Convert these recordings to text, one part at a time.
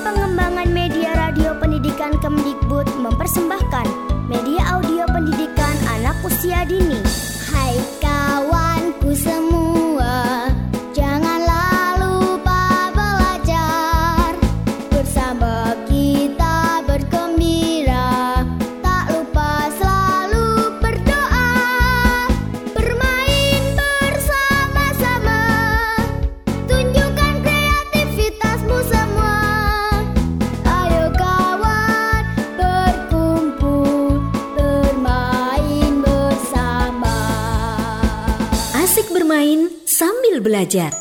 Pengembangan Media Radio Pendidikan Kemdikbud mempersembahkan media audio pendidikan anak usia dini. Hai kawanku semua, janganlah lupa belajar. Bersama kita bergembira, tak lupa selalu berdoa. Bermain bersama-sama, tunjukkan kreativitasmu semua. Ayo kawan, berkumpul, bermain bersama. Asik bermain sambil belajar.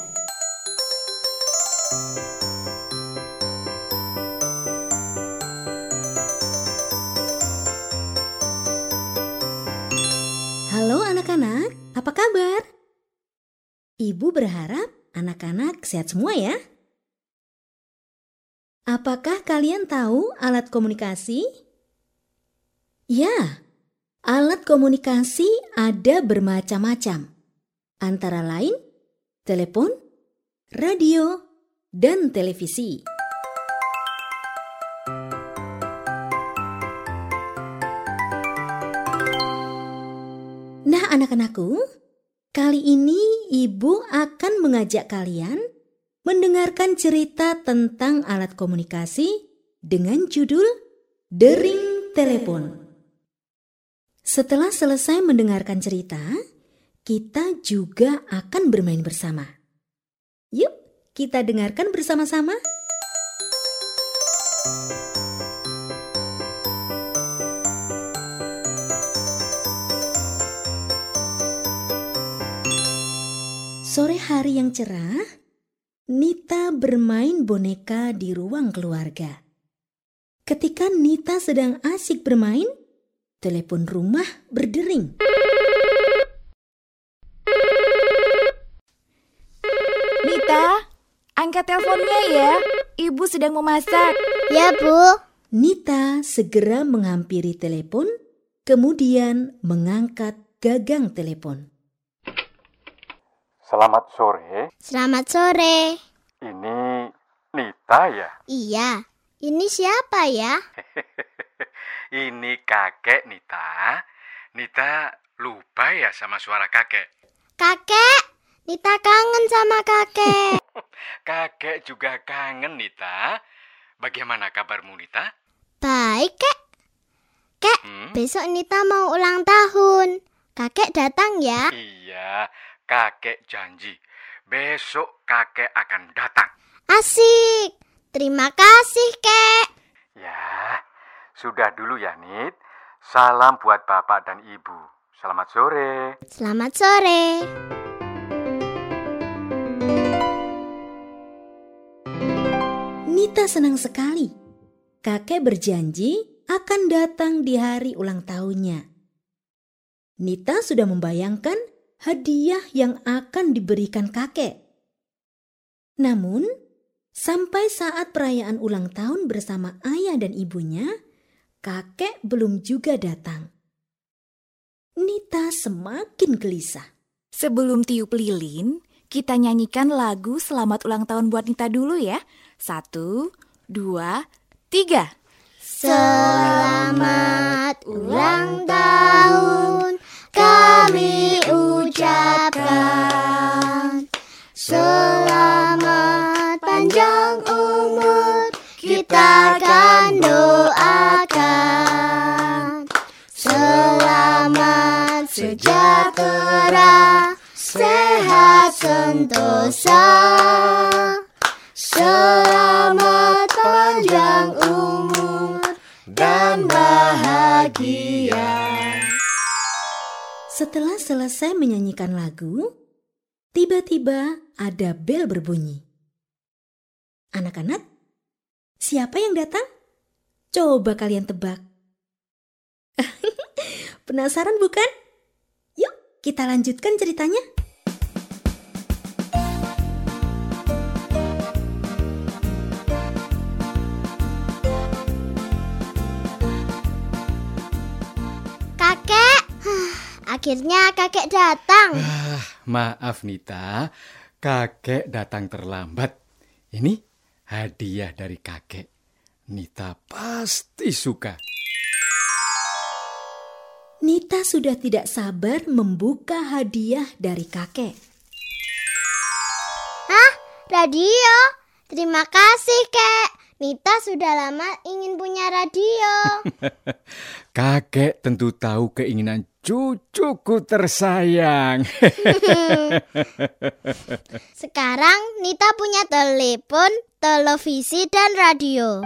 Halo anak-anak, apa kabar? Ibu berharap anak-anak sehat semua ya. Apakah kalian tahu alat komunikasi? Ya, alat komunikasi ada bermacam-macam. Antara lain, telepon, radio, dan televisi. Nah anak-anakku, kali ini ibu akan mengajak kalian mendengarkan cerita tentang alat komunikasi dengan judul Dering Telepon. Setelah selesai mendengarkan cerita, kita juga akan bermain bersama. Yuk, kita dengarkan bersama-sama. Sore hari yang cerah, Nita bermain boneka di ruang keluarga. Ketika Nita sedang asik bermain, telepon rumah berdering. Nita, angkat teleponnya ya. Ibu sedang memasak. Ya, Bu. Nita segera menghampiri telepon, kemudian mengangkat gagang telepon. Selamat sore, Selamat sore. ini Nita ya? Iya, ini siapa ya? Ini kakek Nita. Nita lupa ya sama suara kakek. Kakek, Nita kangen sama kakek. Kakek juga kangen Nita. Bagaimana kabarmu Nita? Baik, Kek. Kek, besok Nita mau ulang tahun. Kakek datang ya? Iya, kakek janji. Besok kakek akan datang. Asik. Terima kasih, Kek. Ya, sudah dulu ya Nit. Salam buat bapak dan ibu. Selamat sore. Selamat sore. Nita senang sekali. Kakek berjanji akan datang di hari ulang tahunnya. Nita sudah membayangkan hadiah yang akan diberikan kakek. Namun, sampai saat perayaan ulang tahun bersama ayah dan ibunya, kakek belum juga datang. Nita semakin gelisah. Sebelum tiup lilin, kita nyanyikan lagu selamat ulang tahun buat Nita dulu ya. 1, 2, 3. Selamat ulang tahun kami ucapkan. Selamat panjang umur kita akan doakan. Selamat sejahtera, sehat sentosa. Selamat panjang umur dan bahagia. Setelah selesai menyanyikan lagu, tiba-tiba ada bel berbunyi. Anak-anak, siapa yang datang? Coba kalian tebak. Penasaran bukan? Yuk, kita lanjutkan ceritanya. Kakek, akhirnya kakek datang. Maaf Nita, kakek datang terlambat. Ini hadiah dari kakek. Nita pasti suka. Nita sudah tidak sabar membuka hadiah dari kakek. Hah? Radio? Terima kasih, Kek. Nita sudah lama ingin punya radio. Kakek tentu tahu keinginan cucuku tersayang. Sekarang Nita punya telepon, televisi, dan radio.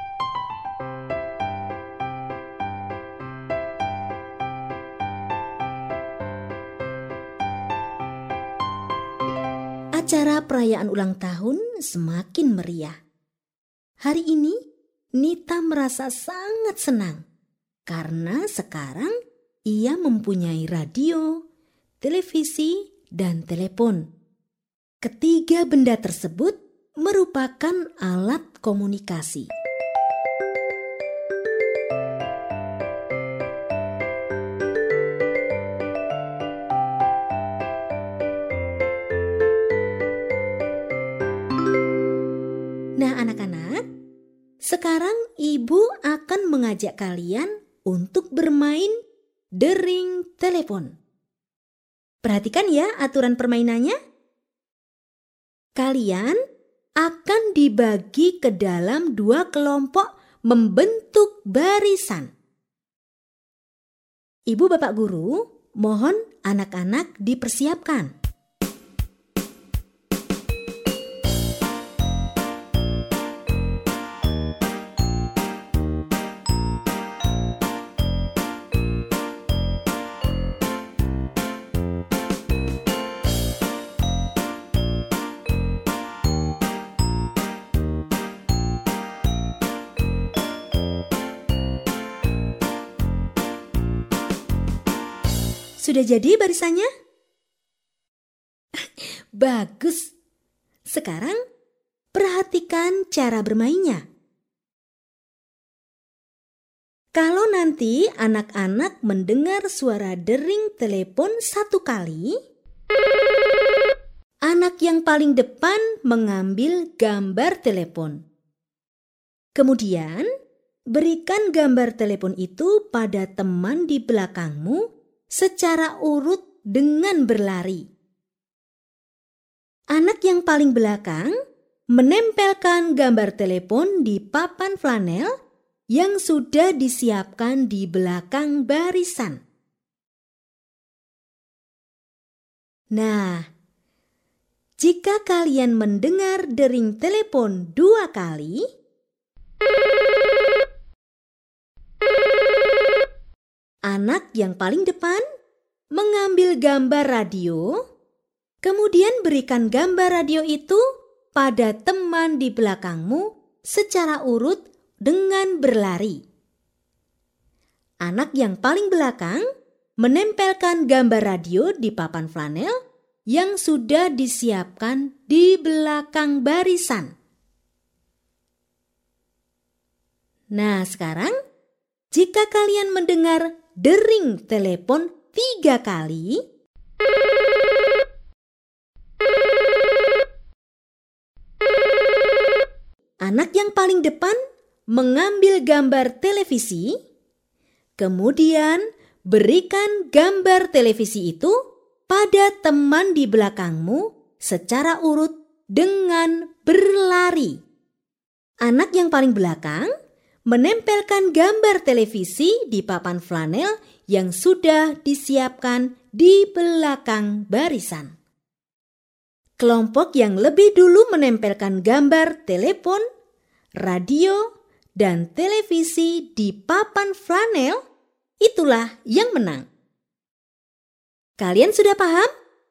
Acara perayaan ulang tahun semakin meriah. Hari ini Nita merasa sangat senang karena sekarang ia mempunyai radio, televisi, dan telepon. Ketiga benda tersebut merupakan alat komunikasi. Nah, anak-anak, sekarang ibu akan mengajak kalian untuk bermain dering telepon. Perhatikan ya aturan permainannya. Kalian akan dibagi ke dalam 2 kelompok membentuk barisan. Ibu bapak guru, mohon anak-anak dipersiapkan. Sudah jadi barisannya? Bagus. Sekarang perhatikan cara bermainnya. Kalau nanti anak-anak mendengar suara dering telepon 1 kali, anak yang paling depan mengambil gambar telepon. Kemudian, berikan gambar telepon itu pada teman di belakangmu secara urut dengan berlari. Anak yang paling belakang menempelkan gambar telepon di papan flanel yang sudah disiapkan di belakang barisan. Nah, jika kalian mendengar dering telepon 2 kali, anak yang paling depan mengambil gambar radio, kemudian berikan gambar radio itu pada teman di belakangmu secara urut dengan berlari. Anak yang paling belakang menempelkan gambar radio di papan flanel yang sudah disiapkan di belakang barisan. Nah, sekarang jika kalian mendengar dering telepon 3 kali, anak yang paling depan mengambil gambar televisi, kemudian berikan gambar televisi itu pada teman di belakangmu secara urut dengan berlari. Anak yang paling belakang menempelkan gambar televisi di papan flanel yang sudah disiapkan di belakang barisan. Kelompok yang lebih dulu menempelkan gambar telepon, radio, dan televisi di papan flanel, itulah yang menang. Kalian sudah paham?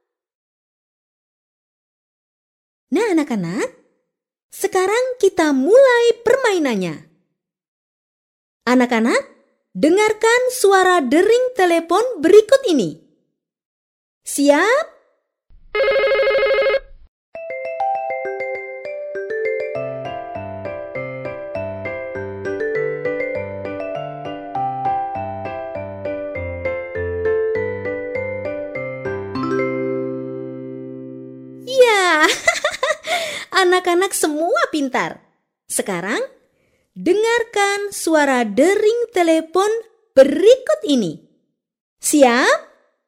Nah, anak-anak, sekarang kita mulai permainannya. Anak-anak, dengarkan suara dering telepon berikut ini. Siap? Ya, anak-anak semua pintar. Sekarang, dengarkan suara dering telepon berikut ini. Siap?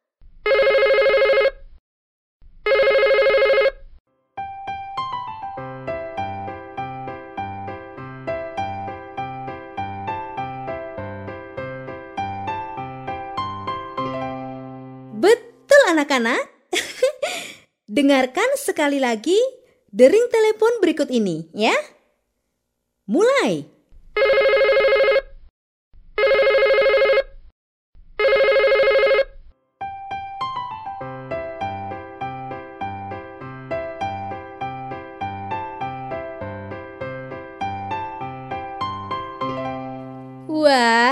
Betul anak-anak. Dengarkan sekali lagi dering telepon berikut ini ya. Mulai. Wah,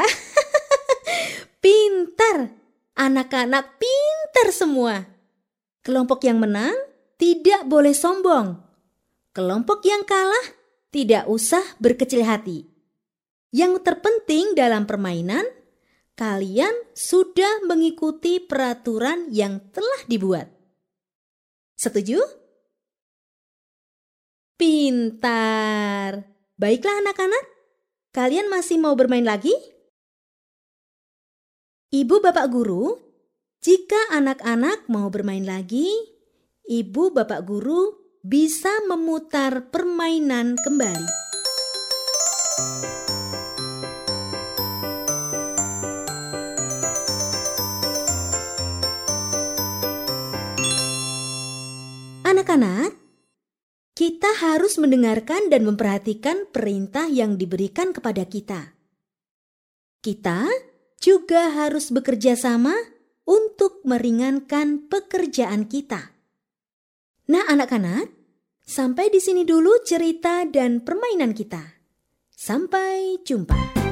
pintar. Anak-anak pintar semua. Kelompok yang menang tidak boleh sombong. Kelompok yang kalah tidak usah berkecil hati. Yang terpenting dalam permainan, kalian sudah mengikuti peraturan yang telah dibuat. Setuju? Pintar. Baiklah anak-anak, kalian masih mau bermain lagi? Ibu bapak guru, jika anak-anak mau bermain lagi, ibu bapak guru bisa memutar permainan kembali. Anak-anak, kita harus mendengarkan dan memperhatikan perintah yang diberikan kepada kita. Kita juga harus bekerja sama untuk meringankan pekerjaan kita. Nah, anak-anak, sampai di sini dulu cerita dan permainan kita. Sampai jumpa.